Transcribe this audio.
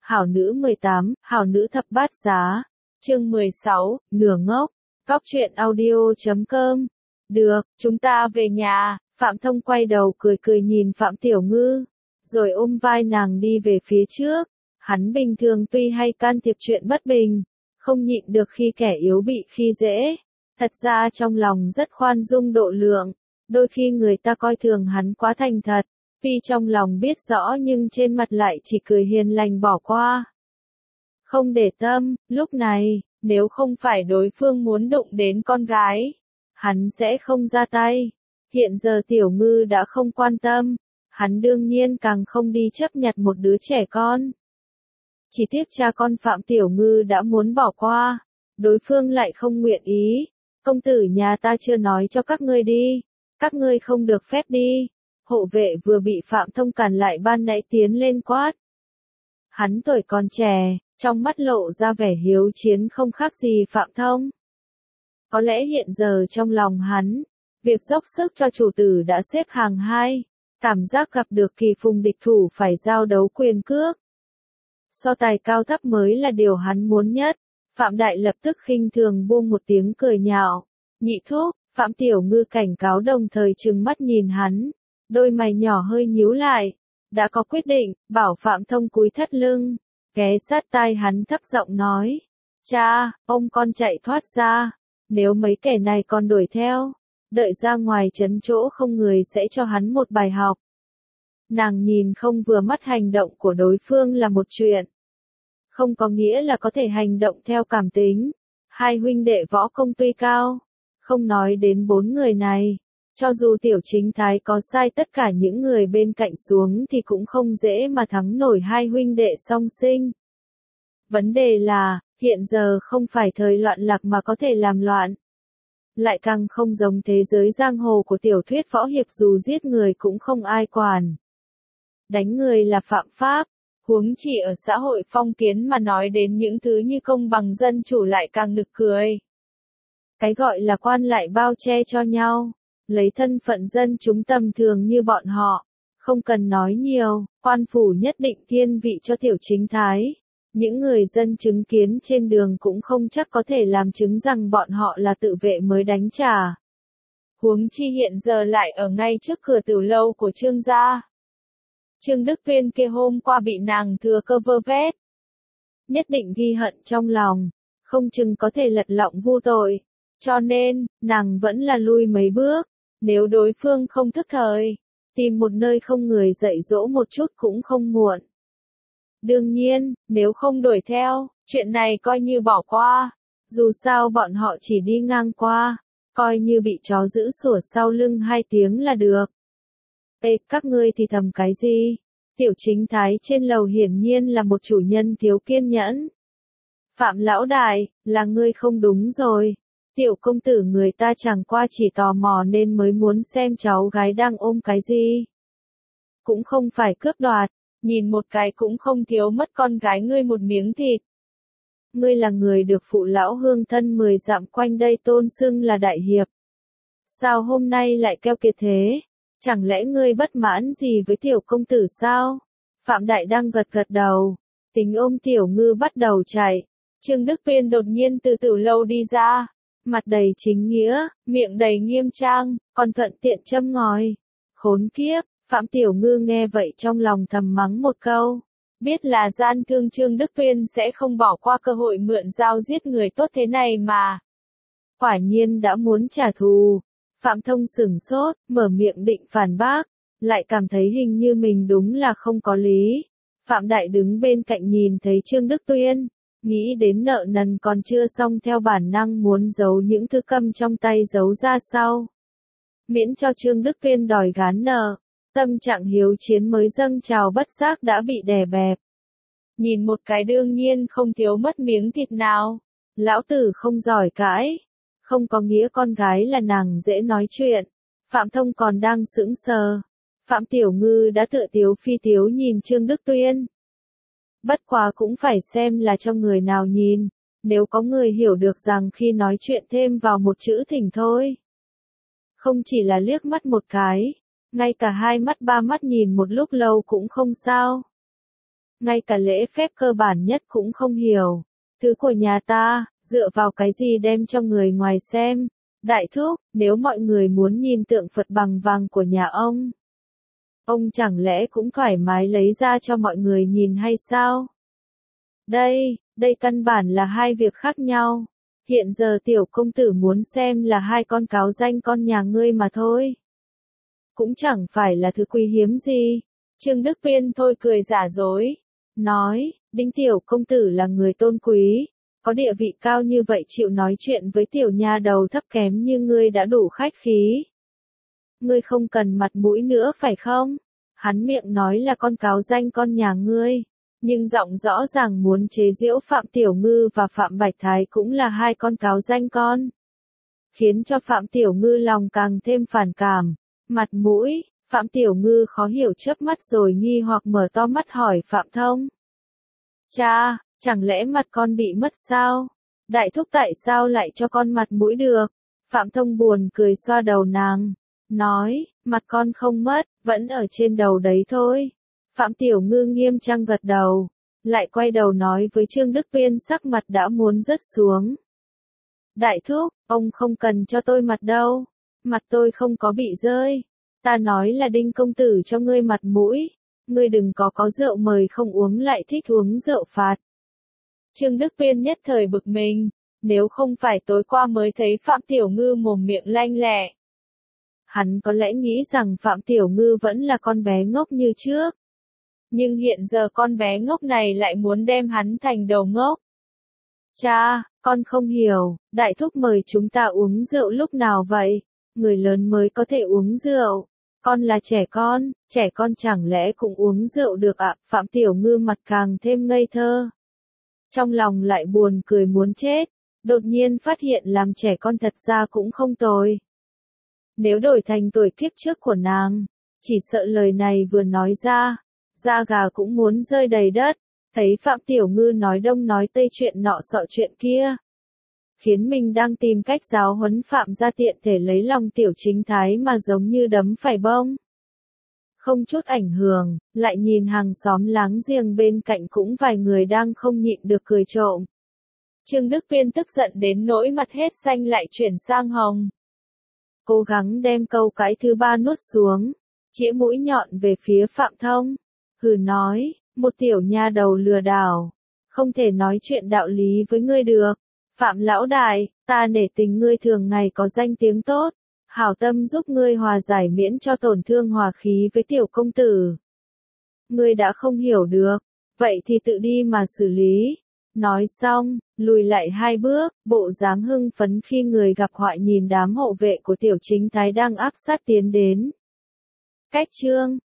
Hảo nữ 18, hảo nữ thập bát giá. Chương 16, nửa ngốc. Góc truyện audio.com. Được, chúng ta về nhà. Phạm Thông quay đầu cười cười nhìn Phạm Tiểu Ngư, rồi ôm vai nàng đi về phía trước. Hắn bình thường tuy hay can thiệp chuyện bất bình, không nhịn được khi kẻ yếu bị khi dễ. Thật ra trong lòng rất khoan dung độ lượng, đôi khi người ta coi thường hắn quá thành thật, tuy trong lòng biết rõ nhưng trên mặt lại chỉ cười hiền lành bỏ qua. Không để tâm, lúc này, nếu không phải đối phương muốn đụng đến con gái, hắn sẽ không ra tay. Hiện giờ Tiểu Ngư đã không quan tâm, hắn đương nhiên càng không đi chấp nhặt một đứa trẻ con. Chỉ tiếc cha con Phạm Tiểu Ngư đã muốn bỏ qua, đối phương lại không nguyện ý. Công tử nhà ta chưa nói cho các ngươi đi, các ngươi không được phép đi. Hộ vệ vừa bị Phạm Thông cản lại ban nãy tiến lên quát. Hắn tuổi còn trẻ, trong mắt lộ ra vẻ hiếu chiến không khác gì Phạm Thông. Có lẽ hiện giờ trong lòng hắn, việc dốc sức cho chủ tử đã xếp hàng 2, cảm giác gặp được kỳ phùng địch thủ phải giao đấu quyền cước. So tài cao thấp mới là điều hắn muốn nhất. Phạm Đại lập tức khinh thường buông một tiếng cười nhạo. Nhị thúc, Phạm Tiểu Ngư cảnh cáo đồng thời trừng mắt nhìn hắn, đôi mày nhỏ hơi nhíu lại. Đã có quyết định, bảo Phạm Thông cúi thắt lưng, ghé sát tai hắn thấp giọng nói. Cha, ông con chạy thoát ra, nếu mấy kẻ này còn đuổi theo, đợi ra ngoài trấn chỗ không người sẽ cho hắn một bài học. Nàng nhìn không vừa mắt hành động của đối phương là một chuyện, không có nghĩa là có thể hành động theo cảm tính. Hai huynh đệ võ công tuy cao, không nói đến 4 người này, cho dù Tiểu Chính Thái có sai tất cả những người bên cạnh xuống thì cũng không dễ mà thắng nổi hai huynh đệ song sinh. Vấn đề là, hiện giờ không phải thời loạn lạc mà có thể làm loạn. Lại càng không giống thế giới giang hồ của tiểu thuyết võ hiệp, dù giết người cũng không ai quản. Đánh người là phạm pháp, huống chỉ ở xã hội phong kiến mà nói đến những thứ như công bằng dân chủ lại càng nực cười. Cái gọi là quan lại bao che cho nhau, lấy thân phận dân chúng tầm thường như bọn họ, không cần nói nhiều, quan phủ nhất định thiên vị cho Tiểu Chính Thái. Những người dân chứng kiến trên đường cũng không chắc có thể làm chứng rằng bọn họ là tự vệ mới đánh trả. Huống chi hiện giờ lại ở ngay trước cửa tiểu lâu của Trương gia. Trương Đức Tuyên kia hôm qua bị nàng thừa cơ vơ vét, nhất định ghi hận trong lòng, không chừng có thể lật lọng vu tội. Cho nên, nàng vẫn là lui mấy bước, nếu đối phương không thức thời, tìm một nơi không người dạy dỗ một chút cũng không muộn. Đương nhiên, nếu không đuổi theo, chuyện này coi như bỏ qua. Dù sao bọn họ chỉ đi ngang qua, coi như bị chó giữ sủa sau lưng 2 tiếng là được. Ê, các ngươi thì thầm cái gì? Tiểu Chính Thái trên lầu hiển nhiên là một chủ nhân thiếu kiên nhẫn. Phạm lão đại, là ngươi không đúng rồi. Tiểu công tử người ta chẳng qua chỉ tò mò nên mới muốn xem cháu gái đang ôm cái gì. Cũng không phải cướp đoạt, nhìn một cái cũng không thiếu mất con gái ngươi một miếng thịt. Ngươi là người được phụ lão hương thân 10 dặm quanh đây tôn xưng là đại hiệp. Sao hôm nay lại keo kiệt thế? Chẳng lẽ ngươi bất mãn gì với tiểu công tử sao? Phạm Đại đang gật gật đầu, tính ôm Tiểu Ngư bắt đầu chạy. Trương Đức Tuyên đột nhiên từ tiểu lâu đi ra, mặt đầy chính nghĩa, miệng đầy nghiêm trang, còn thuận tiện châm ngòi. Khốn kiếp, Phạm Tiểu Ngư nghe vậy trong lòng thầm mắng một câu. Biết là gian thương Trương Đức Tuyên sẽ không bỏ qua cơ hội mượn dao giết người tốt thế này mà. Quả nhiên đã muốn trả thù. Phạm Thông sửng sốt, mở miệng định phản bác, lại cảm thấy hình như mình đúng là không có lý. Phạm Đại đứng bên cạnh nhìn thấy Trương Đức Tuyên, nghĩ đến nợ nần còn chưa xong theo bản năng muốn giấu những thứ cầm trong tay giấu ra sau. Miễn cho Trương Đức Tuyên đòi gán nợ, tâm trạng hiếu chiến mới dâng trào bất giác đã bị đè bẹp. Nhìn một cái đương nhiên không thiếu mất miếng thịt nào. Lão tử không giỏi cãi, không có nghĩa con gái là nàng dễ nói chuyện. Phạm Thông còn đang sững sờ. Phạm Tiểu Ngư đã tựa tiếu phi tiếu nhìn Trương Đức Tuyên. Bất quá cũng phải xem là cho người nào nhìn, nếu có người hiểu được rằng khi nói chuyện thêm vào một chữ thỉnh thôi. Không chỉ là liếc mắt một cái, ngay cả 2 mắt 3 mắt nhìn một lúc lâu cũng không sao. ngay cả lễ phép cơ bản nhất cũng không hiểu. Thứ của nhà ta, dựa vào cái gì đem cho người ngoài xem? Đại thúc, nếu mọi người muốn nhìn tượng Phật bằng vàng của nhà ông chẳng lẽ cũng thoải mái lấy ra cho mọi người nhìn hay sao? Đây căn bản là hai việc khác nhau. Hiện giờ tiểu công tử muốn xem là hai con cáo danh con nhà ngươi mà thôi. Cũng chẳng phải là thứ quý hiếm gì. Trương Đức Viên thôi cười giả dối. Nói, Đinh tiểu công tử là người tôn quý. Có địa vị cao như vậy chịu nói chuyện với tiểu nha đầu thấp kém như ngươi đã đủ khách khí. Ngươi không cần mặt mũi nữa phải không? Hắn miệng nói là con cáo danh con nhà ngươi. Nhưng giọng rõ ràng muốn chế giễu Phạm Tiểu Ngư và Phạm Bạch Thái cũng là hai con cáo danh con. Khiến cho Phạm Tiểu Ngư lòng càng thêm phản cảm. Mặt mũi, Phạm Tiểu Ngư khó hiểu chớp mắt rồi nghi hoặc mở to mắt hỏi Phạm Thông. Cha, chẳng lẽ mặt con bị mất sao? Đại thúc tại sao lại cho con mặt mũi được? Phạm Thông buồn cười xoa đầu nàng. Nói, mặt con không mất, vẫn ở trên đầu đấy thôi. Phạm Tiểu Ngư nghiêm trang gật đầu. Lại quay đầu nói với Trương Đức Viên sắc mặt đã muốn rớt xuống. Đại thúc, ông không cần cho tôi mặt đâu. Mặt tôi không có bị rơi. Ta nói là Đinh công tử cho ngươi mặt mũi. Ngươi đừng có rượu mời không uống lại thích uống rượu phạt. Trương Đức Viên nhất thời bực mình. Nếu không phải tối qua mới thấy Phạm Tiểu Ngư mồm miệng lanh lẹ. Hắn có lẽ nghĩ rằng Phạm Tiểu Ngư vẫn là con bé ngốc như trước. Nhưng hiện giờ con bé ngốc này lại muốn đem hắn thành đầu ngốc. Cha, con không hiểu, đại thúc mời chúng ta uống rượu lúc nào vậy? Người lớn mới có thể uống rượu. Con là trẻ con chẳng lẽ cũng uống rượu được ạ? Phạm Tiểu Ngư mặt càng thêm ngây thơ. Trong lòng lại buồn cười muốn chết, đột nhiên phát hiện làm trẻ con thật ra cũng không tồi. Nếu đổi thành tuổi kiếp trước của nàng, chỉ sợ lời này vừa nói ra, da gà cũng muốn rơi đầy đất. Thấy Phạm Tiểu Ngư nói đông nói tây chuyện nọ sọ chuyện kia, khiến mình đang tìm cách giáo huấn Phạm gia tiện thể lấy lòng Tiểu Chính Thái mà giống như đấm phải bông. Không chút ảnh hưởng, lại nhìn hàng xóm láng giềng bên cạnh cũng vài người đang không nhịn được cười trộm. Trương Đức Viên tức giận đến nỗi mặt hết xanh lại chuyển sang hồng. Cố gắng đem câu cãi thứ ba nuốt xuống, chĩa mũi nhọn về phía Phạm Thông. Hừ nói, một tiểu nha đầu lừa đảo, không thể nói chuyện đạo lý với ngươi được. Phạm lão đại, ta nể tình ngươi thường ngày có danh tiếng tốt, hảo tâm giúp ngươi hòa giải miễn cho tổn thương hòa khí với tiểu công tử. Ngươi đã không hiểu được, vậy thì tự đi mà xử lý. Nói xong, lùi lại hai bước, bộ dáng hưng phấn khi người gặp họa nhìn đám hộ vệ của Tiểu Chính Thái đang áp sát tiến đến. Cách chương